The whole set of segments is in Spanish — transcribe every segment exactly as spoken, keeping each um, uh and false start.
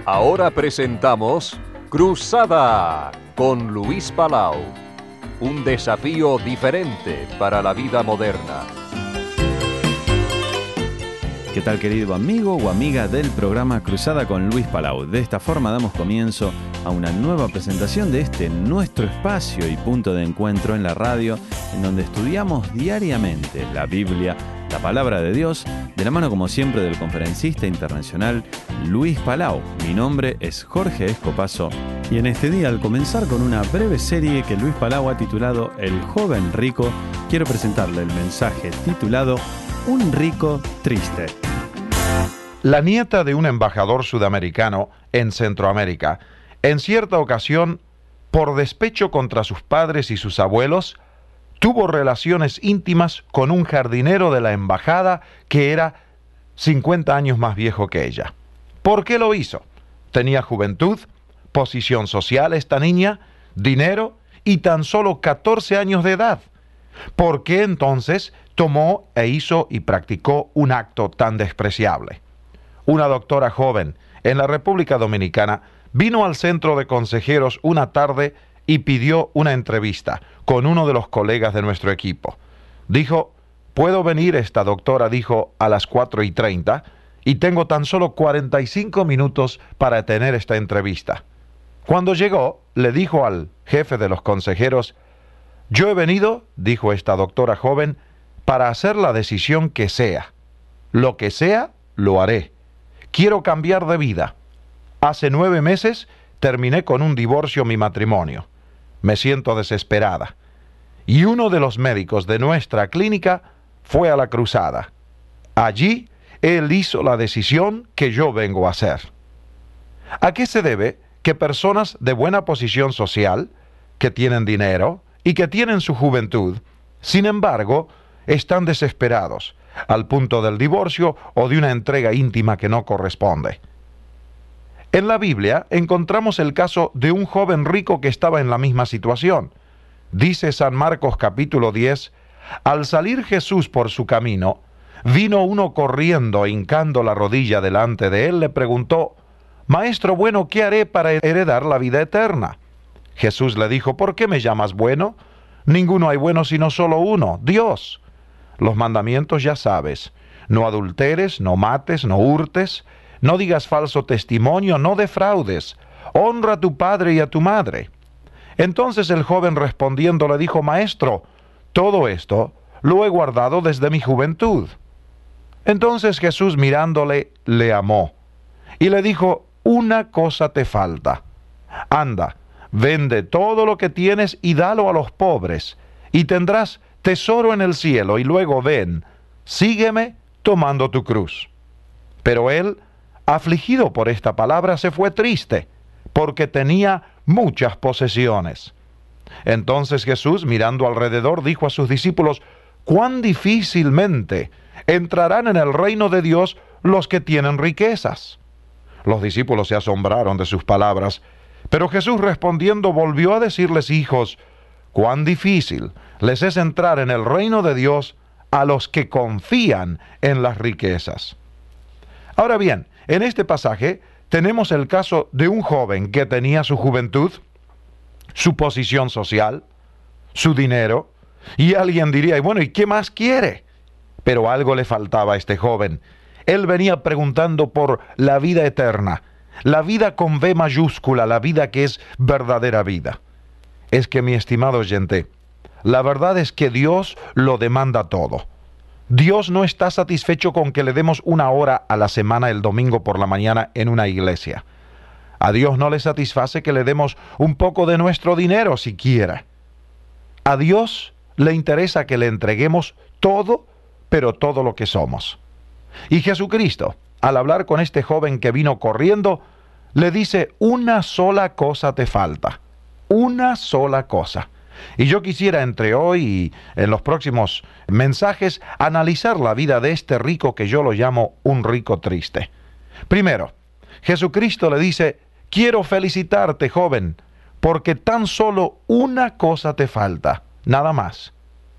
Ahora presentamos Cruzada con Luis Palau. Un desafío diferente para la vida moderna. ¿Qué tal, querido amigo o amiga del programa Cruzada con Luis Palau? De esta forma damos comienzo a una nueva presentación de este nuestro espacio y punto de encuentro en la radio, en donde estudiamos diariamente la Biblia, la palabra de Dios, de la mano como siempre del conferencista internacional Luis Palau. Mi nombre es Jorge Escopazo y en este día, al comenzar con una breve serie que Luis Palau ha titulado El joven rico, quiero presentarle el mensaje titulado Un rico triste. La nieta de un embajador sudamericano en Centroamérica, en cierta ocasión, por despecho contra sus padres y sus abuelos, tuvo relaciones íntimas con un jardinero de la embajada que era cincuenta años más viejo que ella. ¿Por qué lo hizo? Tenía juventud, posición social esta niña, dinero y tan solo catorce años de edad. ¿Por qué entonces tomó e hizo y practicó un acto tan despreciable? Una doctora joven en la República Dominicana vino al centro de consejeros una tarde y pidió una entrevista con uno de los colegas de nuestro equipo. Dijo, ¿puedo venir? Esta doctora dijo a las cuatro y treinta y tengo tan solo cuarenta y cinco minutos para tener esta entrevista. Cuando llegó, le dijo al jefe de los consejeros, yo he venido, dijo esta doctora joven, para hacer la decisión que sea. Lo que sea, lo haré. Quiero cambiar de vida. Hace nueve meses terminé con un divorcio mi matrimonio. Me siento desesperada. Y uno de los médicos de nuestra clínica fue a la cruzada. Allí, él hizo la decisión que yo vengo a hacer. ¿A qué se debe que personas de buena posición social, que tienen dinero y que tienen su juventud, sin embargo, están desesperados, al punto del divorcio o de una entrega íntima que no corresponde? En la Biblia encontramos el caso de un joven rico que estaba en la misma situación. Dice San Marcos capítulo diez, al salir Jesús por su camino, vino uno corriendo, hincando la rodilla delante de él, le preguntó, Maestro bueno, ¿qué haré para heredar la vida eterna? Jesús le dijo, ¿por qué me llamas bueno? Ninguno hay bueno sino solo uno, Dios. Los mandamientos ya sabes, no adulteres, no mates, no hurtes, no digas falso testimonio, no defraudes, honra a tu padre y a tu madre. Entonces el joven respondiendo le dijo, Maestro, todo esto lo he guardado desde mi juventud. Entonces Jesús mirándole, le amó, y le dijo, una cosa te falta. Anda, vende todo lo que tienes y dalo a los pobres, y tendrás tesoro en el cielo, y luego ven, sígueme tomando tu cruz. Pero él, afligido por esta palabra, se fue triste, porque tenía muchas posesiones. Entonces Jesús, mirando alrededor, dijo a sus discípulos, cuán difícilmente entrarán en el reino de Dios los que tienen riquezas. Los discípulos se asombraron de sus palabras, pero Jesús respondiendo volvió a decirles, hijos, cuán difícil les es entrar en el reino de Dios a los que confían en las riquezas. Ahora bien, en este pasaje tenemos el caso de un joven que tenía su juventud, su posición social, su dinero, y alguien diría, y bueno, ¿y qué más quiere? Pero algo le faltaba a este joven. Él venía preguntando por la vida eterna, la vida con B mayúscula, la vida que es verdadera vida. Es que, mi estimado oyente, la verdad es que Dios lo demanda todo. Dios no está satisfecho con que le demos una hora a la semana el domingo por la mañana en una iglesia. A Dios no le satisface que le demos un poco de nuestro dinero siquiera. A Dios le interesa que le entreguemos todo, pero todo lo que somos. Y Jesucristo, al hablar con este joven que vino corriendo, le dice, una sola cosa te falta. Una sola cosa. Y yo quisiera entre hoy y en los próximos mensajes analizar la vida de este rico que yo lo llamo un rico triste. Primero, Jesucristo le dice, quiero felicitarte, joven, porque tan solo una cosa te falta, nada más.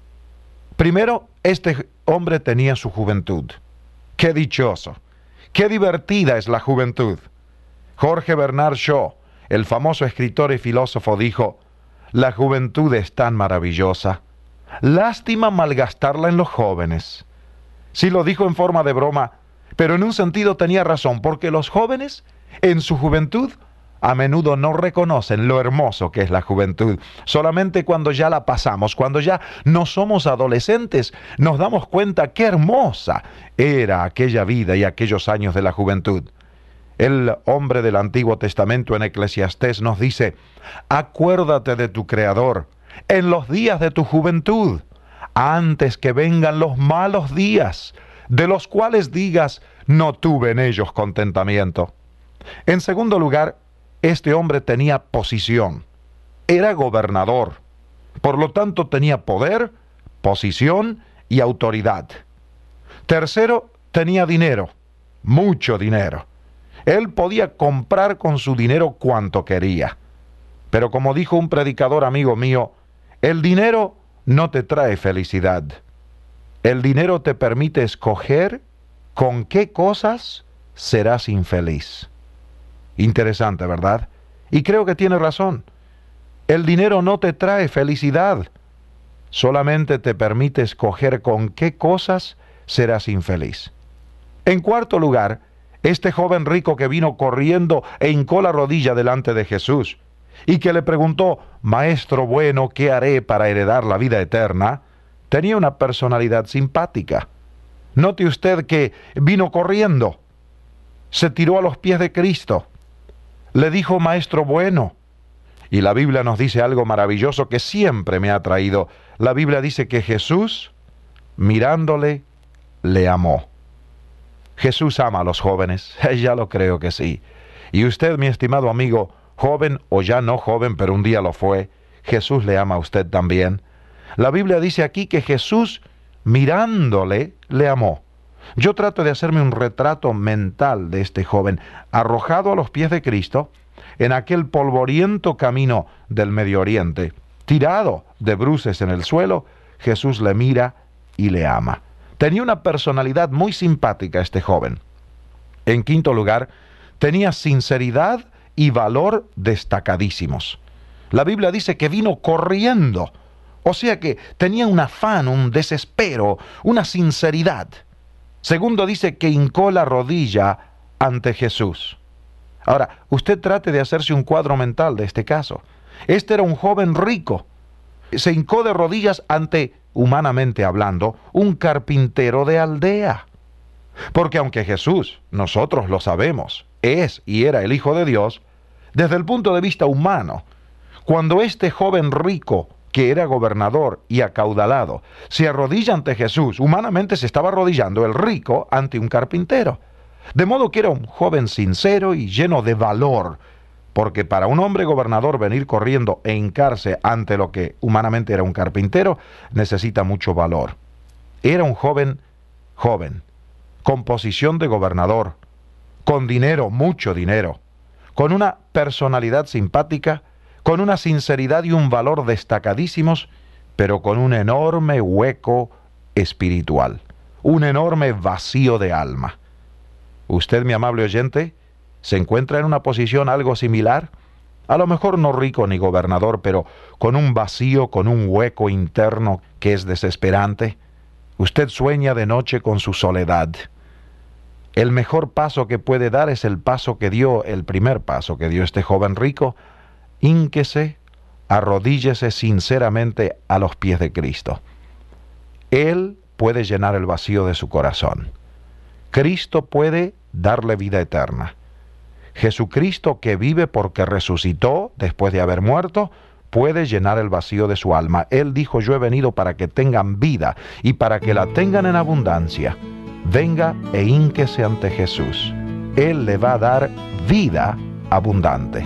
Primero, este hombre tenía su juventud. ¡Qué dichoso! ¡Qué divertida es la juventud! Jorge Bernard Shaw, el famoso escritor y filósofo, dijo: la juventud es tan maravillosa. Lástima malgastarla en los jóvenes. Sí, lo dijo en forma de broma, pero en un sentido tenía razón, porque los jóvenes, en su juventud, a menudo no reconocen lo hermoso que es la juventud. Solamente cuando ya la pasamos, cuando ya no somos adolescentes, nos damos cuenta qué hermosa era aquella vida y aquellos años de la juventud. El hombre del Antiguo Testamento en Eclesiastés nos dice: acuérdate de tu Creador en los días de tu juventud, antes que vengan los malos días, de los cuales digas: no tuve en ellos contentamiento. En segundo lugar, este hombre tenía posición. Era gobernador. Por lo tanto, tenía poder, posición y autoridad. Tercero, tenía dinero, mucho dinero. Él podía comprar con su dinero cuanto quería. Pero como dijo un predicador amigo mío, el dinero no te trae felicidad. El dinero te permite escoger con qué cosas serás infeliz. Interesante, ¿verdad? Y creo que tiene razón. El dinero no te trae felicidad. Solamente te permite escoger con qué cosas serás infeliz. En cuarto lugar, este joven rico que vino corriendo e hincó la rodilla delante de Jesús y que le preguntó: Maestro bueno, ¿qué haré para heredar la vida eterna?, tenía una personalidad simpática. Note usted que vino corriendo, se tiró a los pies de Cristo, le dijo Maestro bueno. Y la Biblia nos dice algo maravilloso que siempre me ha traído. La Biblia dice que Jesús, mirándole, le amó. Jesús ama a los jóvenes, ya lo creo que sí. Y usted, mi estimado amigo, joven o ya no joven, pero un día lo fue, Jesús le ama a usted también. La Biblia dice aquí que Jesús, mirándole, le amó. Yo trato de hacerme un retrato mental de este joven, arrojado a los pies de Cristo, en aquel polvoriento camino del Medio Oriente, tirado de bruces en el suelo. Jesús le mira y le ama. Tenía una personalidad muy simpática este joven. En quinto lugar, tenía sinceridad y valor destacadísimos. La Biblia dice que vino corriendo, o sea que tenía un afán, un desespero, una sinceridad. Segundo, dice que hincó la rodilla ante Jesús. Ahora, usted trate de hacerse un cuadro mental de este caso. Este era un joven rico. Se hincó de rodillas ante, humanamente hablando, un carpintero de aldea. Porque aunque Jesús, nosotros lo sabemos, es y era el Hijo de Dios, desde el punto de vista humano, cuando este joven rico, que era gobernador y acaudalado, se arrodilla ante Jesús, humanamente se estaba arrodillando el rico ante un carpintero. De modo que era un joven sincero y lleno de valor, porque para un hombre gobernador venir corriendo e hincarse ante lo que humanamente era un carpintero, necesita mucho valor. Era un joven, joven, con posición de gobernador, con dinero, mucho dinero, con una personalidad simpática, con una sinceridad y un valor destacadísimos, pero con un enorme hueco espiritual, un enorme vacío de alma. Usted, mi amable oyente, se encuentra en una posición algo similar, a lo mejor no rico ni gobernador, pero con un vacío, con un hueco interno que es desesperante. Usted sueña de noche con su soledad. El mejor paso que puede dar es el paso que dio, el primer paso que dio este joven rico. Hínquese, arrodíllese sinceramente a los pies de Cristo. Él puede llenar el vacío de su corazón. Cristo puede darle vida eterna. Jesucristo, que vive porque resucitó después de haber muerto, puede llenar el vacío de su alma. Él dijo: yo he venido para que tengan vida y para que la tengan en abundancia. Venga e hínquese ante Jesús. Él le va a dar vida abundante.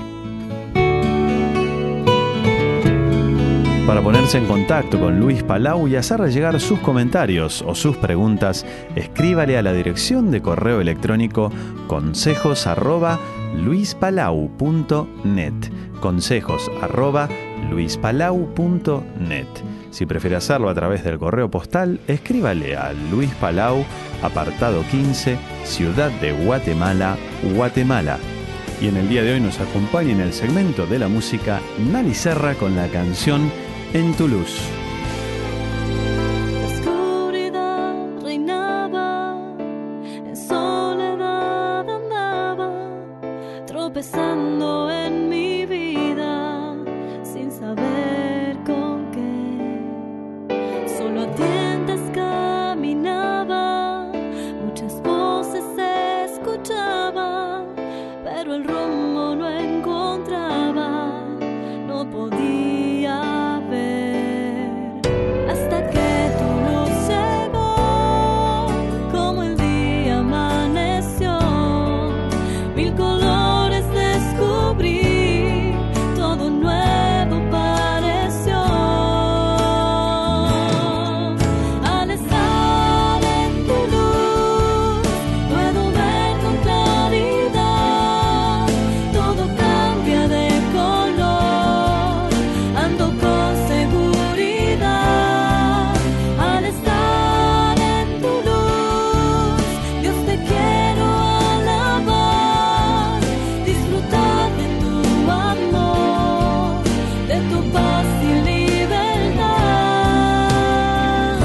Para ponerse en contacto con Luis Palau y hacerle llegar sus comentarios o sus preguntas, escríbale a la dirección de correo electrónico consejos arroba luispalau punto net. Consejos arroba luispalau punto net. Si prefiere hacerlo a través del correo postal, escríbale a Luis Palau, apartado quince, Ciudad de Guatemala, Guatemala. y en el día de hoy nos acompaña en el segmento de la música Nali Serra con la canción En tu luz. La oscuridad reinaba, en soledad andaba, tropezando en mi vida, sin saber con qué. Solo a tientas caminaba, muchas voces escuchaba, pero el rumbo no encontraba, no podía ver, hasta que tu luz llegó, como el día amaneció, mil colores descubrí, todo nuevo pareció. Al estar en tu luz, puedo ver con claridad, todo cambia de color, ando con seguridad. Al estar en tu luz, Dios te quiero alabar, disfrutar de tu amor, de tu paz y libertad.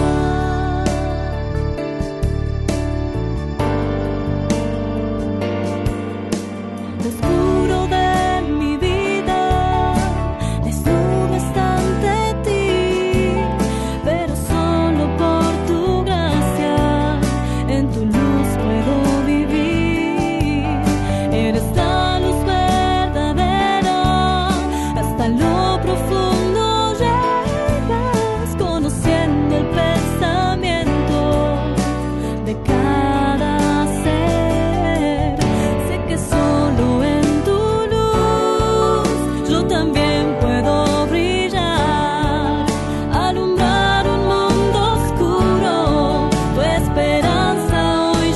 Lo oscuro de mi vida estuvo ante ti, pero solo por tu gracia en tu luz puedo vivir. Eres la luz verdadera, hasta lo profundo llegas, conociendo el pensamiento de cada ser. Sé que solo en tu luz yo también puedo brillar, alumbrar un mundo oscuro, tu esperanza hoy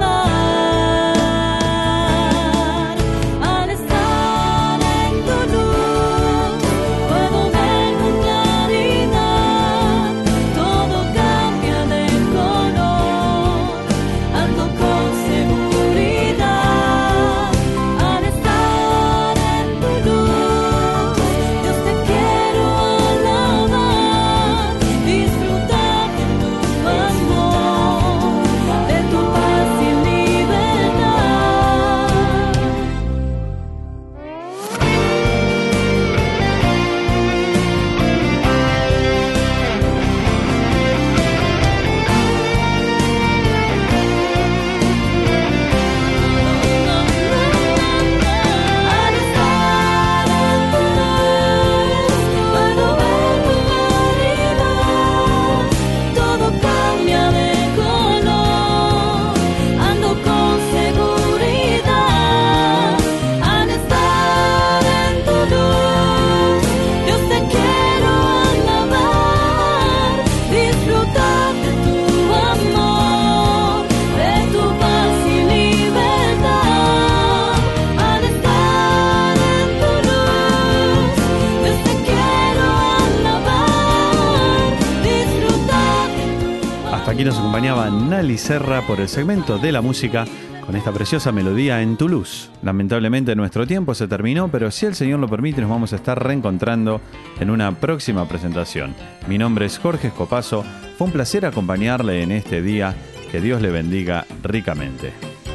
llevar. Al estar en tu luz, puedo ver con claridad, todo cambia de color, ando con seguridad. Al estar en tu luz, Dios te quiero alabar, disfrutar de tu amor, de tu paz y libertad. Al estar en tu luz, puedo ver con claridad, todo cambia de color, ando con seguridad. Al estar en tu luz, Dios te quiero alabar, disfrutar de tu amor, de tu paz y libertad. Al estar en tu luz, Dios te quiero alabar, disfrutar de tu amor. Hasta aquí nos acompañaba Nali Serra por el segmento de la música con esta preciosa melodía En tu luz. Lamentablemente nuestro tiempo se terminó, pero si el Señor lo permite nos vamos a estar reencontrando en una próxima presentación. Mi nombre es Jorge Escopazo, fue un placer acompañarle en este día, que Dios le bendiga ricamente.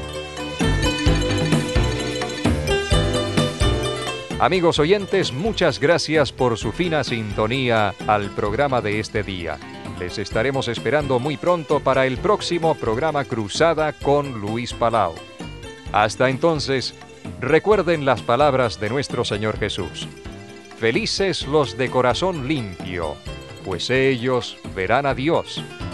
Amigos oyentes, muchas gracias por su fina sintonía al programa de este día. Les estaremos esperando muy pronto para el próximo programa Cruzada con Luis Palau. Hasta entonces, recuerden las palabras de nuestro Señor Jesús. Felices los de corazón limpio, pues ellos verán a Dios.